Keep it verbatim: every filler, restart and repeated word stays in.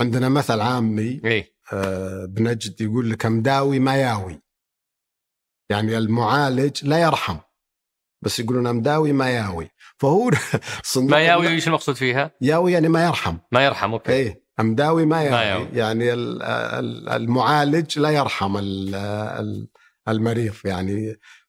عندنا مثل عامي إيه؟ آه بنجد يقول لك مداوي ما ياوي، يعني المعالج لا يرحم بس يقولون مداوي ما ياوي. فهو ما ياوي ايش المقصود فيها؟ ياوي يعني ما يرحم. ما يرحم. اوكي. ايه مداوي ما ياوي, ما ياوي. يعني المعالج لا يرحم المريض يعني.